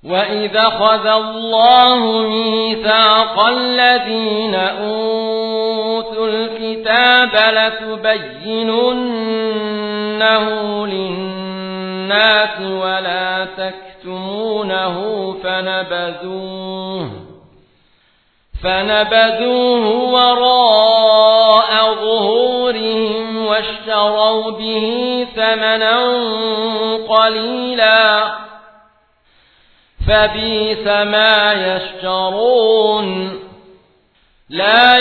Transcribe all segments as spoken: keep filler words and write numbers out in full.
وَإِذَا أَخَذَ اللَّهُ مِيثَاقَ الَّذِينَ أُوتُوا الْكِتَابَ لَتُبَيِّنُنَّهُ لِلنَّاسِ وَلَا تَكْتُمُونَهُ فَنَبَذُوهُ فَنَبَذُوهُ وَرَاءَ ظُهُورِهِمْ وَاشْتَرَوْا بِهِ ثَمَنًا قَلِيلًا فبئس ما يشترون. لا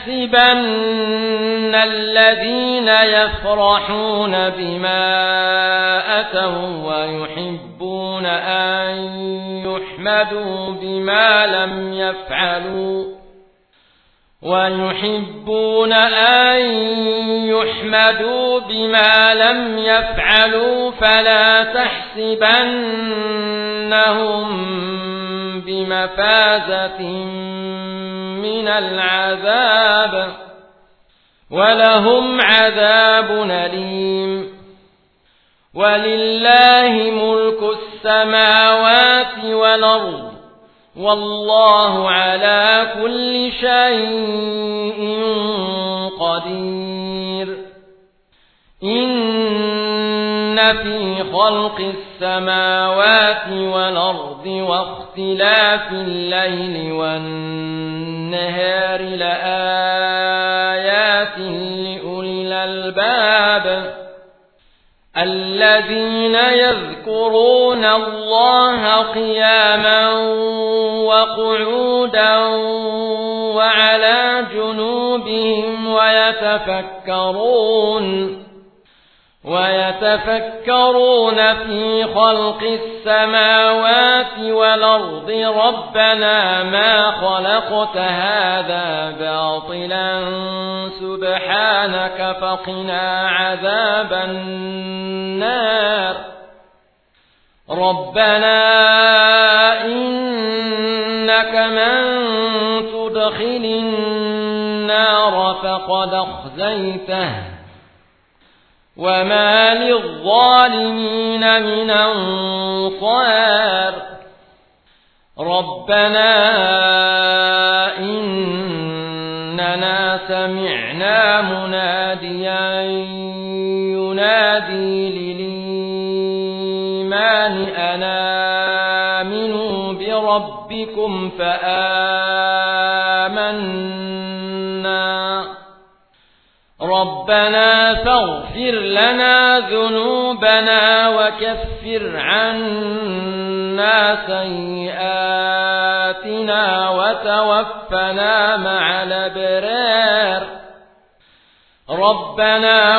يحسبن الذين يفرحون بما أتوا ويحبون أن يحمدوا بما لم يفعلوا ويحبون أن يحمدوا بما لم يفعلوا فلا تحسبنهم بمفازة من العذاب ولهم عذاب أليم. ولله ملك السماوات والأرض والله على كل شيء قدير. إن في خلق السماوات والأرض واختلاف الليل والنهار لآيات لأولي الألباب الذين يذكرون الله قياما وقعودا وعلى جنوبهم ويتفكرون ويتفكرون في خلق السماوات والأرض ربنا ما خلقت هذا باطلا سبحانك فقنا عذاب النار. ربنا إنك من تدخل النار فقد أخزيته وما للظالمين من أنصار. ربنا إننا سمعنا مناديا ينادي للإيمان أن آمنوا بربكم فآمنا. ربنا فاغفر لنا ذنوبنا وكفر عنا سيئاتنا وتوفنا مع الأبرار. ربنا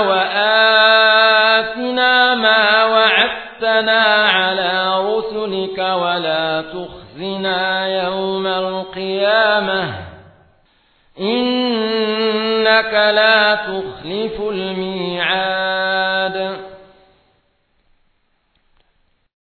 وآتنا ما وعدتنا على رسلك ولا تخزنا يوم القيامة إنك لا تخلف الميعاد.